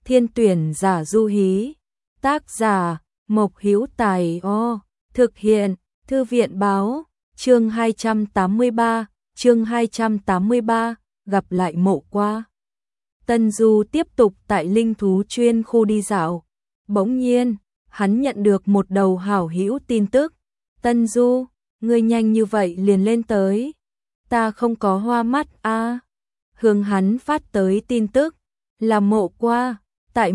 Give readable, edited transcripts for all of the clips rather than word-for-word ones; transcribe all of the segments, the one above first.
Thiên tuyển giả Du Hí. Tác giả Mộc Hữu Tài. Thực hiện Thư viện báo. Chương 283, gặp lại Mộ Qua. Tân Du tiếp tục tại linh thú chuyên khu đi dạo. Bỗng nhiên, hắn nhận được một đầu hảo hữu tin tức. Tân Du, ngươi nhanh như vậy liền lên tới. Ta không có hoa mắt a. Hướng hắn phát tới tin tức là Mộ Qua, tại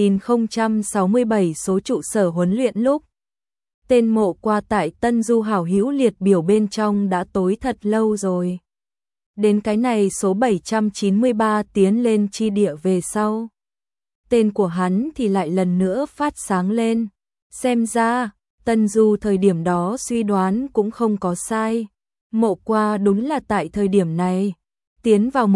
1067 số trụ sở huấn luyện lúc. Tên Mộ Qua tại Tân Du hảo hữu liệt biểu bên trong đã tối thật lâu rồi. Đến cái này số 793 tiến lên chi địa về sau. Tên của hắn thì lại lần nữa phát sáng lên. Xem ra, Tân Du thời điểm đó suy đoán cũng không có sai. Mộ Qua đúng là tại thời điểm này tiến vào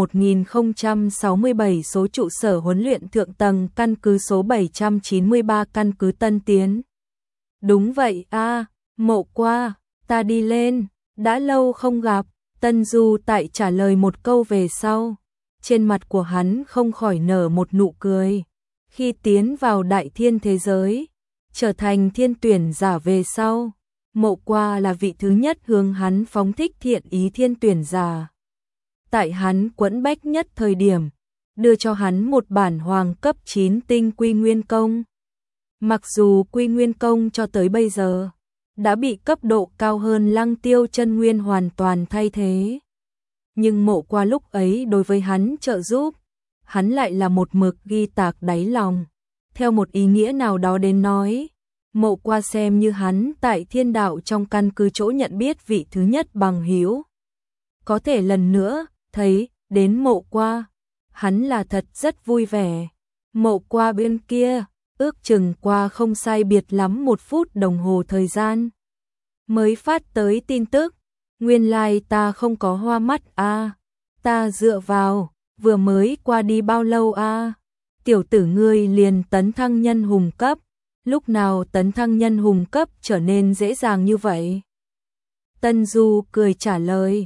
1067 số trụ sở huấn luyện thượng tầng căn cứ số 793 căn cứ Tân Tiến. Đúng vậy a, Mộ Qua, ta đi lên, đã lâu không gặp. Tân Du tại trả lời một câu về sau, trên mặt của hắn không khỏi nở một nụ cười. Khi tiến vào đại thiên thế giới, trở thành thiên tuyển giả về sau, Mộ Qua là vị thứ nhất hướng hắn phóng thích thiện ý thiên tuyển giả. Tại hắn quẫn bách nhất thời điểm, đưa cho hắn một bản hoàng cấp 9 tinh Quy Nguyên Công. Mặc dù Quy Nguyên Công cho tới bây giờ đã bị cấp độ cao hơn Lăng Tiêu Chân Nguyên hoàn toàn thay thế, nhưng Mộ Qua lúc ấy đối với hắn trợ giúp, hắn lại là một mực ghi tạc đáy lòng. Theo một ý nghĩa nào đó đến nói, Mộ Qua xem như hắn tại thiên đạo trong căn cứ chỗ nhận biết vị thứ nhất bằng hữu. Có thể lần nữa thấy đến Mộ Qua, hắn là thật rất vui vẻ. Mộ Qua bên kia, ước chừng qua không sai biệt lắm 1 phút đồng hồ thời gian, mới phát tới tin tức. Nguyên lai ta không có hoa mắt a. Ta dựa vào, vừa mới qua đi bao lâu a? Tiểu tử ngươi liền tấn thăng nhân hùng cấp. Lúc nào tấn thăng nhân hùng cấp trở nên dễ dàng như vậy? Tân Du cười trả lời.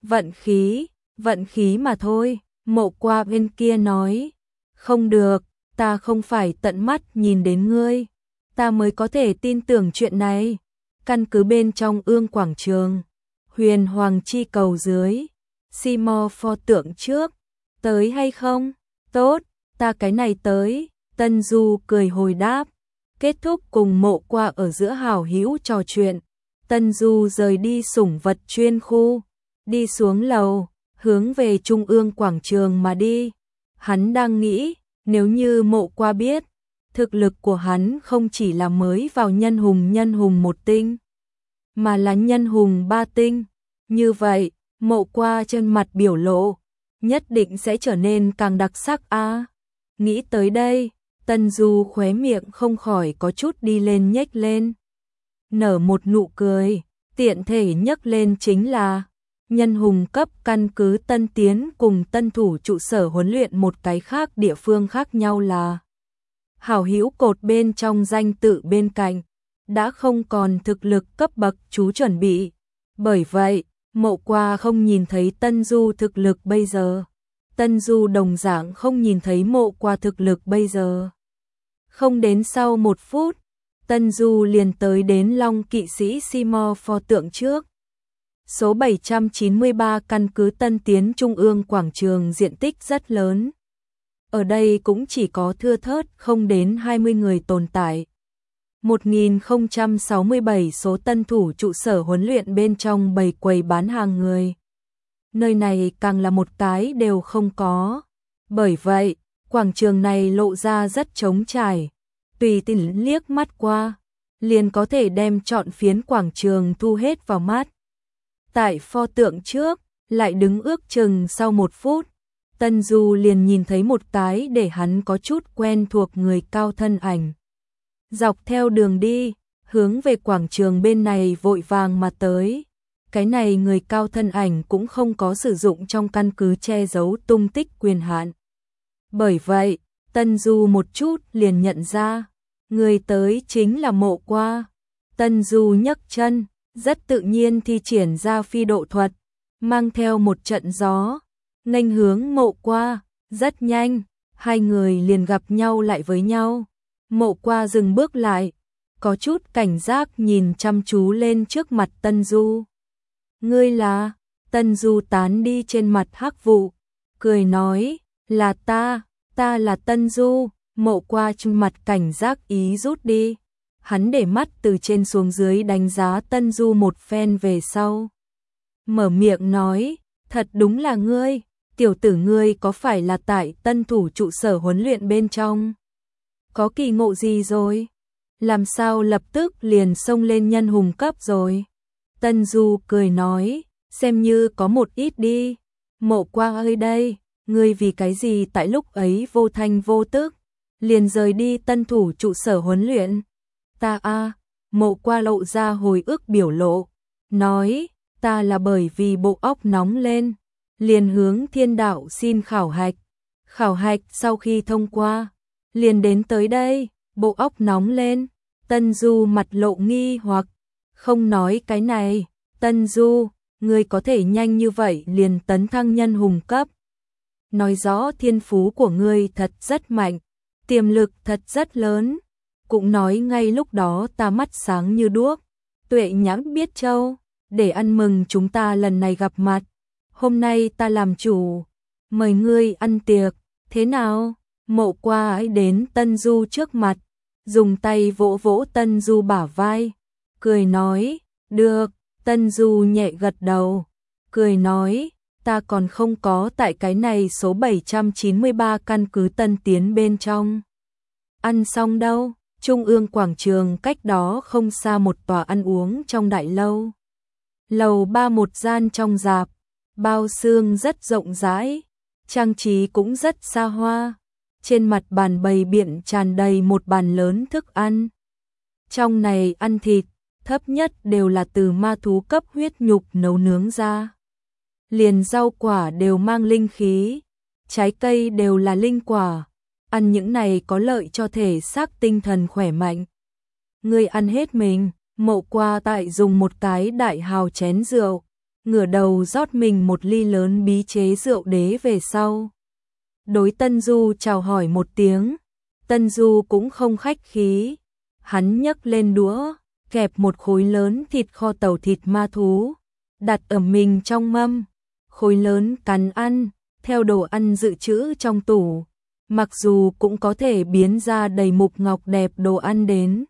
Vận khí mà thôi. Mộ Qua bên kia nói. Không được, ta không phải tận mắt nhìn đến ngươi, ta mới có thể tin tưởng chuyện này. Căn cứ bên trong Ương quảng trường, Huyền Hoàng chi cầu dưới, Simo pho tượng trước, tới hay không? Tốt, ta cái này tới. Tân Du cười hồi đáp. Kết thúc cùng Mộ Qua ở giữa hảo hữu trò chuyện, Tân Du rời đi sủng vật chuyên khu, đi xuống lầu, hướng về Trung ương quảng trường mà đi. Hắn đang nghĩ, nếu như Mộ Qua biết, thực lực của hắn không chỉ là mới vào nhân hùng 1 tinh, mà là nhân hùng 3 tinh. Như vậy, Mộ Qua trên mặt biểu lộ, nhất định sẽ trở nên càng đặc sắc a. Nghĩ tới đây, Tân Du khóe miệng không khỏi có chút đi lên nhếch lên. Nở một nụ cười, tiện thể nhấc lên chính là nhân hùng cấp căn cứ Tân Tiến cùng tân thủ trụ sở huấn luyện một cái khác địa phương khác nhau là hảo hữu cột bên trong danh tự bên cạnh đã không còn thực lực cấp bậc chú chuẩn bị. Bởi vậy, Mộ Qua không nhìn thấy Tân Du thực lực bây giờ. Tân Du đồng dạng không nhìn thấy Mộ Qua thực lực bây giờ. Không đến sau 1 phút, Tân Du liền tới đến Long Kỵ sĩ Simo pho tượng trước. Số 793 căn cứ Tân Tiến Trung ương quảng trường diện tích rất lớn. Ở đây cũng chỉ có thưa thớt không đến 20 người tồn tại. 1067 số tân thủ trụ sở huấn luyện bên trong bày quầy bán hàng người. Nơi này càng là một cái đều không có. Bởi vậy, quảng trường này lộ ra rất trống trải. Tùy tiện liếc mắt qua, liền có thể đem trọn phiến quảng trường thu hết vào mắt. Tại pho tượng trước, lại đứng ước chừng sau 1 phút, Tân Du liền nhìn thấy một cái để hắn có chút quen thuộc người cao thân ảnh. Dọc theo đường đi, hướng về quảng trường bên này vội vàng mà tới. Cái này người cao thân ảnh cũng không có sử dụng trong căn cứ che giấu tung tích quyền hạn. Bởi vậy, Tân Du một chút liền nhận ra, người tới chính là Mộ Qua. Tân Du nhấc chân, rất tự nhiên thi triển ra phi độ thuật, mang theo một trận gió, nghênh hướng Mộ Qua. Rất nhanh, hai người liền gặp nhau lại với nhau. Mộ Qua dừng bước lại, có chút cảnh giác nhìn chăm chú lên trước mặt Tân Du. Ngươi là? Tân Du tán đi trên mặt hắc vụ, cười nói, là ta là Tân Du. Mộ Qua trên mặt cảnh giác ý rút đi. Hắn để mắt từ trên xuống dưới đánh giá Tân Du một phen về sau. Mở miệng nói, thật đúng là ngươi, tiểu tử ngươi có phải là tại Tân Thủ trụ sở huấn luyện bên trong? Có kỳ ngộ gì rồi? Làm sao lập tức liền xông lên nhân hùng cấp rồi? Tân Du cười nói, xem như có một ít đi. Mộ Qua ơi đây, ngươi vì cái gì tại lúc ấy vô thanh vô tức liền rời đi Tân Thủ trụ sở huấn luyện? Mộ Qua lộ ra hồi ức biểu lộ, nói, ta là bởi vì bộ óc nóng lên, liền hướng Thiên Đạo xin khảo hạch. Khảo hạch sau khi thông qua, liền đến tới đây. Bộ óc nóng lên. Tân Du mặt lộ nghi hoặc, không nói cái này. Tân Du, ngươi có thể nhanh như vậy liền tấn thăng nhân hùng cấp, nói rõ thiên phú của ngươi thật rất mạnh, tiềm lực thật rất lớn. Cũng nói ngay lúc đó ta mắt sáng như đuốc, tuệ nhãn biết châu, để ăn mừng chúng ta lần này gặp mặt. Hôm nay ta làm chủ, mời ngươi ăn tiệc, thế nào? Mộ Qua ấy đến Tân Du trước mặt, dùng tay vỗ vỗ Tân Du bả vai, cười nói, được. Tân Du nhẹ gật đầu, cười nói, ta còn không có tại cái này số 793 căn cứ Tân Tiến bên trong ăn xong đâu. Trung ương quảng trường cách đó không xa một tòa ăn uống trong đại lâu. Lầu 3 một gian trong rạp, bao xương rất rộng rãi, trang trí cũng rất xa hoa. Trên mặt bàn bày biện tràn đầy một bàn lớn thức ăn. Trong này ăn thịt, thấp nhất đều là từ ma thú cấp huyết nhục nấu nướng ra. Liền rau quả đều mang linh khí, trái cây đều là linh quả. Ăn những này có lợi cho thể xác tinh thần khỏe mạnh. Ngươi ăn hết mình. Mộ Qua tại dùng một cái đại hào chén rượu, ngửa đầu rót mình một ly lớn bí chế rượu đế về sau. Đối Tân Du chào hỏi một tiếng, Tân Du cũng không khách khí. Hắn nhấc lên đũa, kẹp một khối lớn thịt kho tàu thịt ma thú, đặt ở mình trong mâm, khối lớn cắn ăn, theo đồ ăn dự trữ trong tủ. Mặc dù cũng có thể biến ra đầy mục ngọc đẹp đồ ăn đến,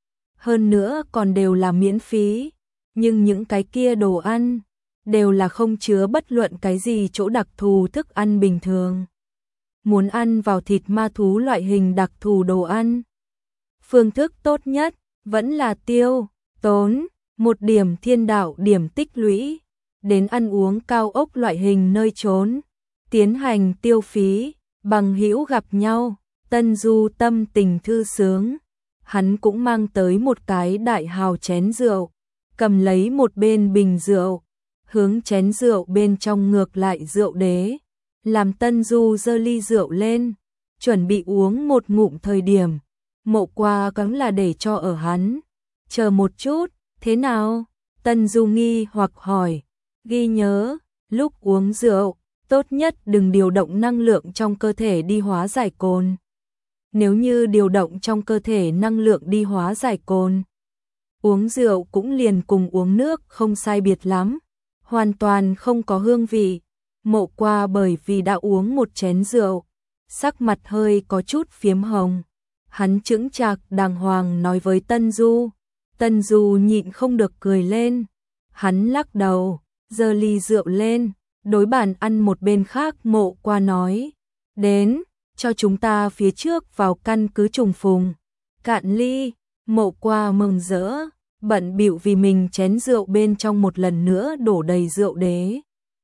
hơn nữa còn đều là miễn phí, nhưng những cái kia đồ ăn đều là không chứa bất luận cái gì chỗ đặc thù thức ăn bình thường. Muốn ăn vào thịt ma thú loại hình đặc thù đồ ăn, phương thức tốt nhất vẫn là tiêu tốn một điểm thiên đạo điểm tích lũy, đến ăn uống cao ốc loại hình nơi trốn, tiến hành tiêu phí. Bằng hữu gặp nhau, Tân Du tâm tình thư sướng, hắn cũng mang tới một cái đại hào chén rượu, cầm lấy một bên bình rượu, hướng chén rượu bên trong ngược lại rượu đế, làm Tân Du giơ ly rượu lên, chuẩn bị uống một ngụm thời điểm, Mộ Qua cắn là để cho ở hắn, chờ một chút, thế nào? Tân Du nghi hoặc hỏi, ghi nhớ, lúc uống rượu, tốt nhất đừng điều động năng lượng trong cơ thể đi hóa giải cồn. Nếu như điều động trong cơ thể năng lượng đi hóa giải cồn, uống rượu cũng liền cùng uống nước không sai biệt lắm, hoàn toàn không có hương vị. Mộ Qua bởi vì đã uống một chén rượu, sắc mặt hơi có chút phiếm hồng. Hắn chững chạc đàng hoàng nói với Tân Du. Tân Du nhịn không được cười lên. Hắn lắc đầu, giơ ly rượu lên, đối bàn ăn một bên khác Mộ Qua nói, đến, cho chúng ta phía trước vào căn cứ trùng phùng. Cạn ly. Mộ Qua mừng rỡ, bận bịu vì mình chén rượu bên trong một lần nữa đổ đầy rượu đế.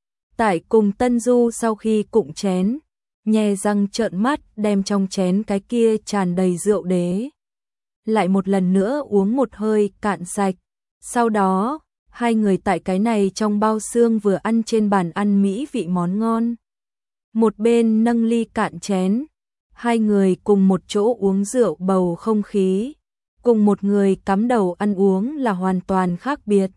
Tại cùng Tân Du sau khi cụng chén, nhe răng trợn mắt đem trong chén cái kia tràn đầy rượu đế lại một lần nữa uống một hơi cạn sạch. Sau đó, hai người tại cái này trong bao xương vừa ăn trên bàn ăn mỹ vị món ngon. Một bên nâng ly cạn chén, hai người cùng một chỗ uống rượu bầu không khí, cùng một người cắm đầu ăn uống là hoàn toàn khác biệt.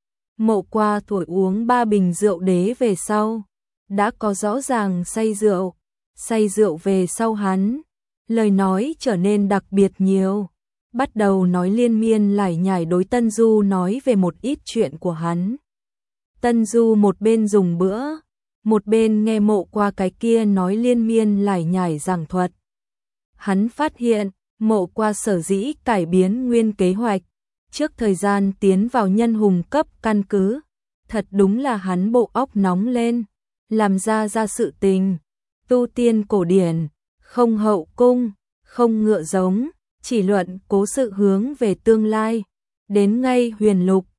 Mộ Qua thổi uống 3 bình rượu đế về sau, đã có rõ ràng say rượu, say rượu về sau hắn, lời nói trở nên đặc biệt nhiều, bắt đầu nói liên miên lải nhải đối Tân Du nói về một ít chuyện của hắn. Tân Du một bên dùng bữa, một bên nghe Mộ Qua cái kia nói liên miên lải nhải giảng thuật. Hắn phát hiện, Mộ Qua sở dĩ cải biến nguyên kế hoạch, trước thời gian tiến vào nhân hùng cấp căn cứ, thật đúng là hắn bộ óc nóng lên, làm ra sự tình, tu tiên cổ điển, không hậu cung, không ngựa giống, chỉ luận cố sự hướng về tương lai, đến ngay huyền lục,